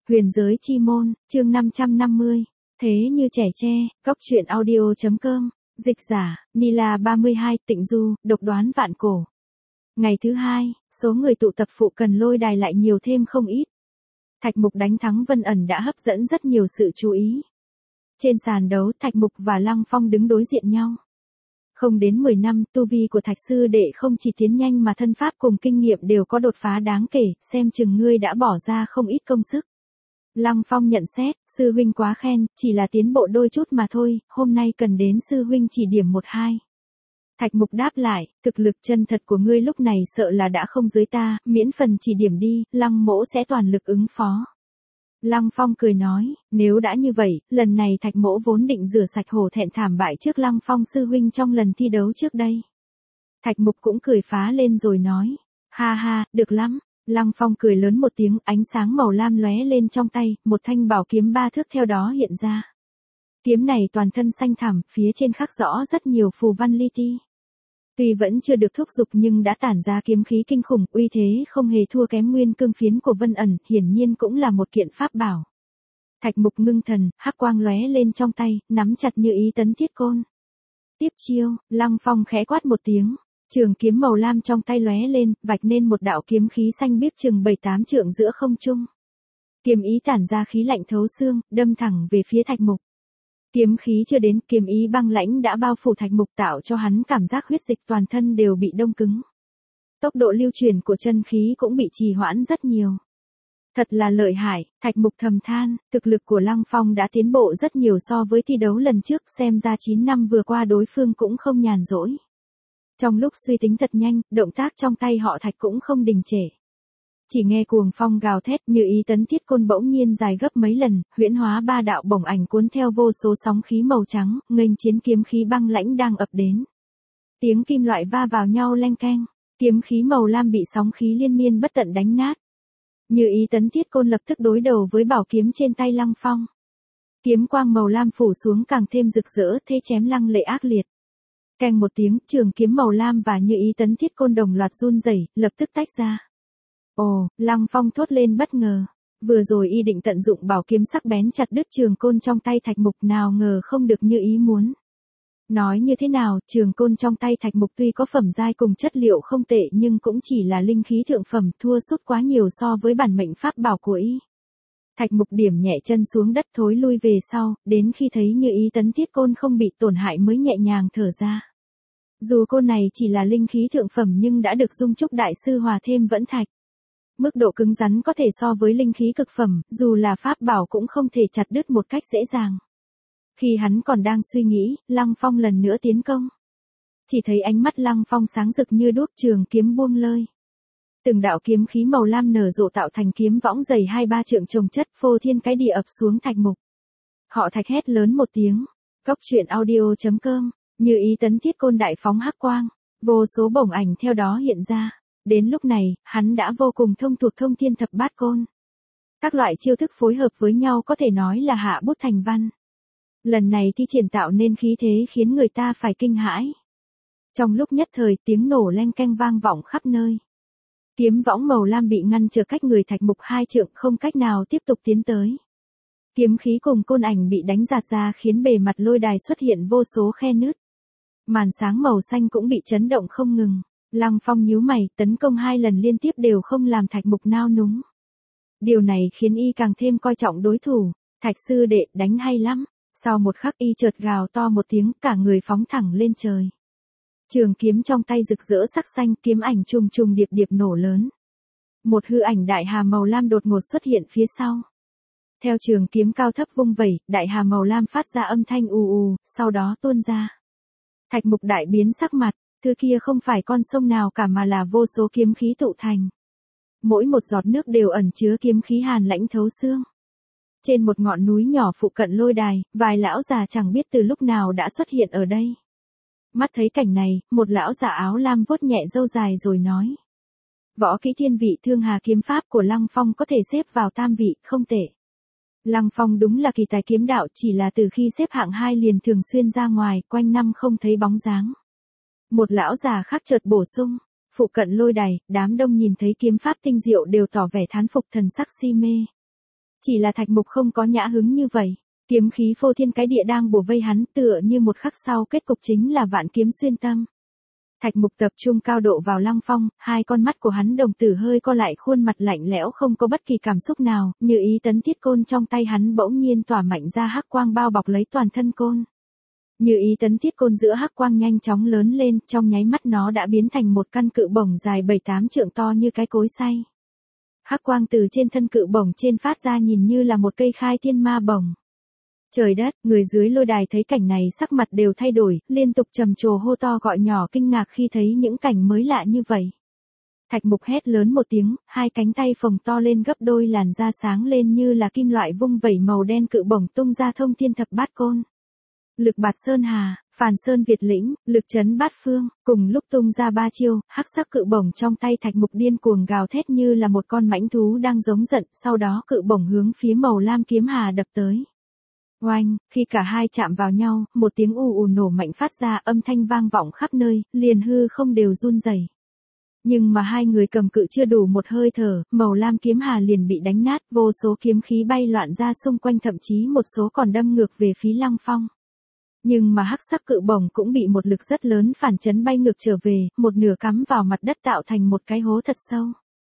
Huyền giới chi môn, chương 550. Thế như trẻ tre, góc truyện audio.com, dịch giả, Nila 32, Tịnh Du, độc đoán vạn cổ. Ngày thứ hai, số người tụ tập phụ Cần Lôi Đài lại nhiều thêm không ít. Thạch Mục đánh thắng Vân Ẩn đã hấp dẫn rất nhiều sự chú ý. Trên sàn đấu, Thạch Mục và Lăng Phong đứng đối diện nhau. Không đến 10 năm, tu vi của Thạch sư đệ không chỉ tiến nhanh mà thân pháp cùng kinh nghiệm đều có đột phá đáng kể, xem chừng ngươi đã bỏ ra không ít công sức. Lăng Phong nhận xét, sư huynh quá khen, chỉ là tiến bộ đôi chút mà thôi, hôm nay cần đến sư huynh chỉ điểm 1-2. Thạch Mục đáp lại, thực lực chân thật của ngươi lúc này sợ là đã không dưới ta, miễn phần chỉ điểm đi, Lăng mỗ sẽ toàn lực ứng phó. Lăng Phong cười nói, nếu đã như vậy, lần này Thạch mỗ vốn định rửa sạch hổ thẹn thảm bại trước Lăng Phong sư huynh trong lần thi đấu trước đây. Thạch Mục cũng cười phá lên rồi nói, ha ha, được lắm. Lăng Phong cười lớn một tiếng, ánh sáng màu lam lóe lên trong tay, một thanh bảo kiếm 3 thước theo đó hiện ra. Kiếm này toàn thân xanh thẳm, phía trên khắc rõ rất nhiều phù văn li ti. Tuy vẫn chưa được thúc giục nhưng đã tản ra kiếm khí kinh khủng, uy thế không hề thua kém nguyên cương phiến của Vân Ẩn, hiển nhiên cũng là một kiện pháp bảo. Thạch Mục ngưng thần, hắc quang lóe lên trong tay, nắm chặt như ý tấn thiết côn. Tiếp chiêu, Lăng Phong khẽ quát một tiếng. Trường kiếm màu lam trong tay lóe lên, vạch nên một đạo kiếm khí xanh biếc chừng 7-8 trượng giữa không trung. Kiếm ý tản ra khí lạnh thấu xương, đâm thẳng về phía Thạch Mục. Kiếm khí chưa đến, kiếm ý băng lãnh đã bao phủ Thạch Mục tạo cho hắn cảm giác huyết dịch toàn thân đều bị đông cứng. Tốc độ lưu truyền của chân khí cũng bị trì hoãn rất nhiều. Thật là lợi hại, Thạch Mục thầm than, thực lực của Lăng Phong đã tiến bộ rất nhiều so với thi đấu lần trước, xem ra 9 năm vừa qua đối phương cũng không nhàn rỗi. Trong lúc suy tính thật nhanh, động tác trong tay họ Thạch cũng không đình trệ. Chỉ nghe cuồng phong gào thét, như ý tấn thiết côn bỗng nhiên dài gấp mấy lần, huyễn hóa 3 đạo bổng ảnh cuốn theo vô số sóng khí màu trắng, nghênh chiến kiếm khí băng lãnh đang ập đến. Tiếng kim loại va vào nhau leng keng, kiếm khí màu lam bị sóng khí liên miên bất tận đánh nát. Như ý tấn thiết côn lập tức đối đầu với bảo kiếm trên tay Lăng Phong. Kiếm quang màu lam phủ xuống càng thêm rực rỡ, thế chém lăng lệ ác liệt. Keng một tiếng, trường kiếm màu lam và như ý tấn thiết côn đồng loạt run rẩy, lập tức tách ra. Ồ, Lăng Phong thốt lên bất ngờ. Vừa rồi y định tận dụng bảo kiếm sắc bén chặt đứt trường côn trong tay Thạch Mục, nào ngờ không được như ý muốn. Nói như thế nào, trường côn trong tay Thạch Mục tuy có phẩm giai cùng chất liệu không tệ nhưng cũng chỉ là linh khí thượng phẩm, thua sút quá nhiều so với bản mệnh pháp bảo của y. Thạch Mục điểm nhẹ chân xuống đất thối lui về sau, đến khi thấy như ý tấn thiết côn không bị tổn hại mới nhẹ nhàng thở ra. Dù côn này chỉ là linh khí thượng phẩm nhưng đã được Dung Trúc đại sư hòa thêm vẫn thạch. Mức độ cứng rắn có thể so với linh khí cực phẩm, dù là pháp bảo cũng không thể chặt đứt một cách dễ dàng. Khi hắn còn đang suy nghĩ, Lăng Phong lần nữa tiến công. Chỉ thấy ánh mắt Lăng Phong sáng rực như đuốc, trường kiếm buông lơi. Từng đạo kiếm khí màu lam nở rộ tạo thành kiếm võng dày 2-3 trượng chồng chất, phô thiên cái địa ập xuống Thạch Mục. Họ Thạch hét lớn một tiếng. Góc truyện audio.com, như ý tấn thiết côn đại phóng hắc quang, vô số bổng ảnh theo đó hiện ra. Đến lúc này, hắn đã vô cùng thông thuộc thông thiên thập bát côn. Các loại chiêu thức phối hợp với nhau có thể nói là hạ bút thành văn. Lần này thi triển tạo nên khí thế khiến người ta phải kinh hãi. Trong lúc nhất thời, tiếng nổ leng keng vang vọng khắp nơi. Kiếm võng màu lam bị ngăn trở cách người Thạch Mục 2 trượng, không cách nào tiếp tục tiến tới. Kiếm khí cùng côn ảnh bị đánh rạt ra khiến bề mặt lôi đài xuất hiện vô số khe nứt. Màn sáng màu xanh cũng bị chấn động không ngừng. Lăng Phong nhíu mày, tấn công 2 lần liên tiếp đều không làm Thạch Mục nao núng. Điều này khiến y càng thêm coi trọng đối thủ. Thạch sư đệ, đánh hay lắm. Sau một khắc y chợt gào to một tiếng, cả người phóng thẳng lên trời. Trường kiếm trong tay rực rỡ sắc xanh, kiếm ảnh trùng trùng điệp điệp nổ lớn. Một hư ảnh đại hà màu lam đột ngột xuất hiện phía sau. Theo trường kiếm cao thấp vung vẩy, đại hà màu lam phát ra âm thanh ù ù, sau đó tuôn ra. Thạch Mục đại biến sắc mặt, thứ kia không phải con sông nào cả mà là vô số kiếm khí tụ thành. Mỗi một giọt nước đều ẩn chứa kiếm khí hàn lãnh thấu xương. Trên một ngọn núi nhỏ phụ cận lôi đài, vài lão già chẳng biết từ lúc nào đã xuất hiện ở đây. Mắt thấy cảnh này, một lão già áo lam vuốt nhẹ râu dài rồi nói. Võ kỹ thiên vị thương hà kiếm pháp của Lăng Phong có thể xếp vào tam vị, không tệ. Lăng Phong đúng là kỳ tài kiếm đạo, chỉ là từ khi xếp hạng 2 liền thường xuyên ra ngoài, quanh năm không thấy bóng dáng. Một lão già khác chợt bổ sung, phụ cận lôi đài, đám đông nhìn thấy kiếm pháp tinh diệu đều tỏ vẻ thán phục, thần sắc si mê. Chỉ là Thạch Mục không có nhã hứng như vậy. Kiếm khí phô thiên cái địa đang bủa vây hắn, tựa như một khắc sau kết cục chính là vạn kiếm xuyên tâm. Thạch Mục tập trung cao độ vào Lăng Phong, hai con mắt của hắn đồng tử hơi co lại, khuôn mặt lạnh lẽo không có bất kỳ cảm xúc nào, như ý tấn thiết côn trong tay hắn bỗng nhiên tỏa mạnh ra hắc quang bao bọc lấy toàn thân côn. Như ý tấn thiết côn giữa hắc quang nhanh chóng lớn lên, trong nháy mắt nó đã biến thành một căn cự bổng dài 7-8 trượng to như cái cối xay. Hắc quang từ trên thân cự bổng trên phát ra nhìn như là một cây khai thiên ma bổng. Trời đất, người dưới lôi đài thấy cảnh này sắc mặt đều thay đổi, liên tục trầm trồ hô to gọi nhỏ kinh ngạc khi thấy những cảnh mới lạ như vậy. Thạch Mục hét lớn một tiếng, hai cánh tay phồng to lên gấp đôi, làn da sáng lên như là kim loại, vung vẩy màu đen cự bổng tung ra thông thiên thập bát côn. Lực bạt sơn hà, phàn sơn Việt lĩnh, lực chấn bát phương, cùng lúc tung ra ba chiêu, hắc sắc cự bổng trong tay Thạch Mục điên cuồng gào thét như là một con mãnh thú đang giống giận, sau đó cự bổng hướng phía màu lam kiếm hà đập tới. Oanh, khi cả hai chạm vào nhau, một tiếng ù ù nổ mạnh phát ra, âm thanh vang vọng khắp nơi, liền hư không đều run rẩy. Nhưng mà hai người cầm cự chưa đủ một hơi thở, màu lam kiếm hà liền bị đánh nát, vô số kiếm khí bay loạn ra xung quanh, thậm chí một số còn đâm ngược về phía Lăng Phong. Nhưng mà hắc sắc cự bổng cũng bị một lực rất lớn phản chấn bay ngược trở về, một nửa cắm vào mặt đất tạo thành một cái hố thật sâu.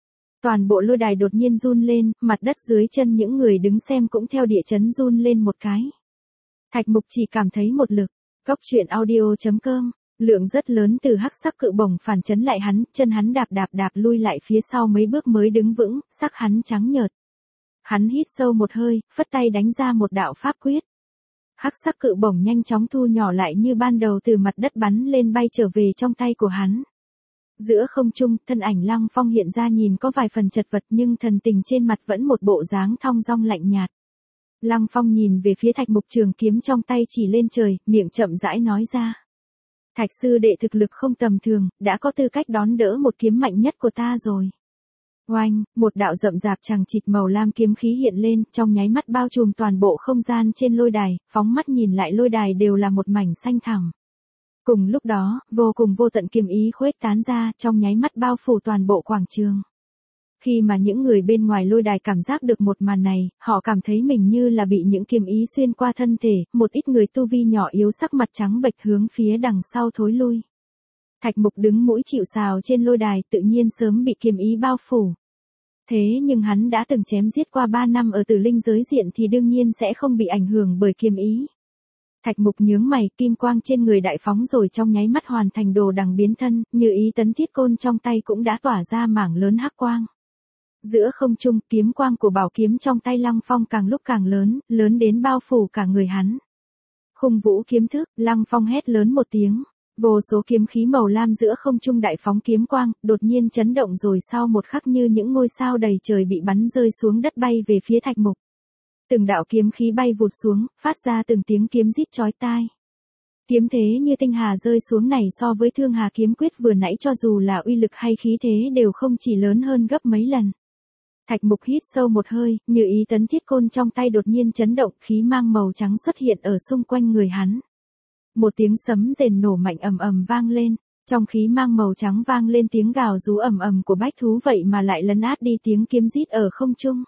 Toàn bộ lôi đài đột nhiên run lên, mặt đất dưới chân những người đứng xem cũng theo địa chấn run lên một cái. Thạch Mục chỉ cảm thấy một lực. Góc truyện audio.com, lượng rất lớn từ hắc sắc cự bổng phản chấn lại hắn, chân hắn đạp lui lại phía sau mấy bước mới đứng vững, sắc hắn trắng nhợt. Hắn hít sâu một hơi, phất tay đánh ra một đạo pháp quyết. Hắc sắc cự bổng nhanh chóng thu nhỏ lại như ban đầu, từ mặt đất bắn lên bay trở về trong tay của hắn. Giữa không trung, thân ảnh Lăng Phong hiện ra nhìn có vài phần chật vật, nhưng thần tình trên mặt vẫn một bộ dáng thong dong lạnh nhạt. Lăng Phong nhìn về phía Thạch Mục, trường kiếm trong tay chỉ lên trời, miệng chậm rãi nói ra. Thạch sư đệ thực lực không tầm thường, đã có tư cách đón đỡ một kiếm mạnh nhất của ta rồi. Oanh, một đạo rậm rạp chằng chịt màu lam kiếm khí hiện lên, trong nháy mắt bao trùm toàn bộ không gian trên lôi đài, phóng mắt nhìn lại lôi đài đều là một mảnh xanh thẳm. Cùng lúc đó, vô cùng vô tận kiếm ý khuếch tán ra, trong nháy mắt bao phủ toàn bộ quảng trường. Khi mà những người bên ngoài lôi đài cảm giác được một màn này, họ cảm thấy mình như là bị những kiếm ý xuyên qua thân thể, một ít người tu vi nhỏ yếu sắc mặt trắng bệch hướng phía đằng sau thối lui. Thạch Mục đứng mũi chịu sào trên lôi đài, tự nhiên sớm bị kiếm ý bao phủ. Thế nhưng hắn đã từng chém giết qua 3 năm ở Tử Linh giới diện thì đương nhiên sẽ không bị ảnh hưởng bởi kiếm ý. Thạch Mục nhướng mày, kim quang trên người đại phóng rồi trong nháy mắt hoàn thành đồ đằng biến thân, như ý tấn thiết côn trong tay cũng đã tỏa ra mảng lớn hắc quang. Giữa không trung, kiếm quang của bảo kiếm trong tay Lăng Phong càng lúc càng lớn, lớn đến bao phủ cả người hắn. Khung vũ kiếm thức, Lăng Phong hét lớn một tiếng. Vô số kiếm khí màu lam giữa không trung đại phóng kiếm quang, đột nhiên chấn động rồi sau một khắc như những ngôi sao đầy trời bị bắn rơi xuống đất bay về phía Thạch Mục. Từng đạo kiếm khí bay vụt xuống, phát ra từng tiếng kiếm rít chói tai. Kiếm thế như tinh hà rơi xuống này so với Thương Hà kiếm quyết vừa nãy cho dù là uy lực hay khí thế đều không chỉ lớn hơn gấp mấy lần. Thạch Mục hít sâu một hơi, như ý tấn thiết côn trong tay đột nhiên chấn động, khí mang màu trắng xuất hiện ở xung quanh người hắn. Một tiếng sấm rền nổ mạnh ầm ầm vang lên, trong khí mang màu trắng vang lên tiếng gào rú ầm ầm của bách thú vậy mà lại lấn át đi tiếng kiếm rít ở không trung.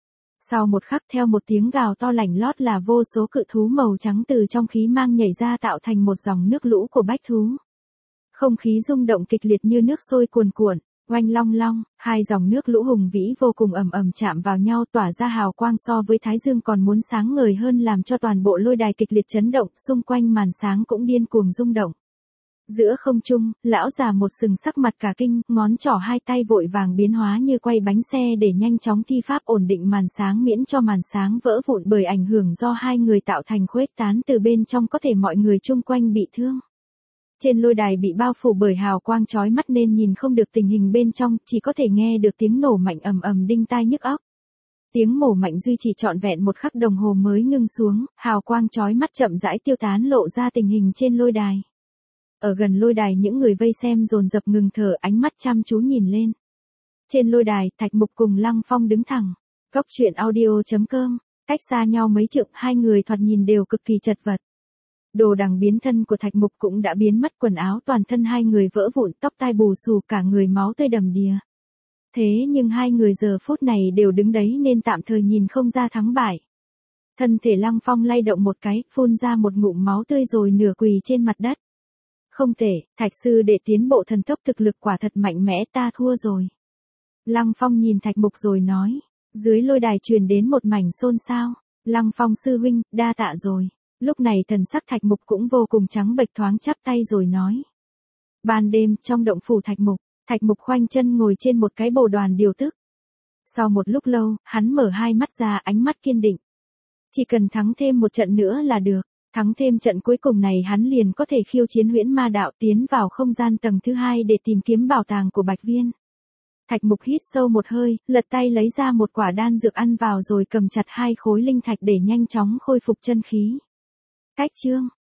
Sau một khắc theo một tiếng gào to lảnh lót là vô số cự thú màu trắng từ trong khí mang nhảy ra tạo thành một dòng nước lũ của bách thú. Không khí rung động kịch liệt như nước sôi cuồn cuộn, oanh long long, hai dòng nước lũ hùng vĩ vô cùng ầm ầm chạm vào nhau tỏa ra hào quang so với thái dương còn muốn sáng ngời hơn làm cho toàn bộ lôi đài kịch liệt chấn động, xung quanh màn sáng cũng điên cuồng rung động. Giữa không trung, lão già một sừng sắc mặt cả kinh, ngón trỏ hai tay vội vàng biến hóa như quay bánh xe để nhanh chóng thi pháp ổn định màn sáng miễn cho màn sáng vỡ vụn bởi ảnh hưởng do hai người tạo thành khuếch tán từ bên trong có thể mọi người chung quanh bị thương. Trên lôi đài bị bao phủ bởi hào quang chói mắt nên nhìn không được tình hình bên trong, chỉ có thể nghe được tiếng nổ mạnh ầm ầm đinh tai nhức óc. Tiếng nổ mạnh duy trì trọn vẹn một khắc đồng hồ mới ngưng xuống, hào quang chói mắt chậm rãi tiêu tán lộ ra tình hình trên lôi đài. Ở gần lôi đài những người vây xem dồn dập ngừng thở, ánh mắt chăm chú nhìn lên. Trên lôi đài, Thạch Mục cùng Lăng Phong đứng thẳng. Góc truyện audio.com, cách xa nhau mấy trượng, hai người thoạt nhìn đều cực kỳ chật vật. Đồ đằng biến thân của Thạch Mục cũng đã biến mất, quần áo toàn thân hai người vỡ vụn, tóc tai bù xù, cả người máu tươi đầm đìa. Thế nhưng hai người giờ phút này đều đứng đấy nên tạm thời nhìn không ra thắng bại. Thân thể Lăng Phong lay động một cái, phun ra một ngụm máu tươi rồi nửa quỳ trên mặt đất. Không tệ, Thạch sư đệ tiến bộ thần tốc, thực lực quả thật mạnh mẽ, ta thua rồi. Lăng Phong nhìn Thạch Mục rồi nói. Dưới lôi đài truyền đến một mảnh xôn xao. Lăng Phong sư huynh, đa tạ rồi. Lúc này thần sắc Thạch Mục cũng vô cùng trắng bệch, thoáng chắp tay rồi nói. Ban đêm, trong động phủ Thạch Mục khoanh chân ngồi trên một cái bồ đoàn điều tức. Sau một lúc lâu, hắn mở hai mắt ra, ánh mắt kiên định. Chỉ cần thắng thêm một trận nữa là được. Thắng thêm trận cuối cùng này hắn liền có thể khiêu chiến huyễn ma đạo, tiến vào không gian tầng thứ 2 để tìm kiếm bảo tàng của Bạch Viên. Thạch Mục hít sâu một hơi, lật tay lấy ra một quả đan dược ăn vào rồi cầm chặt 2 khối linh thạch để nhanh chóng khôi phục chân khí. Cách chương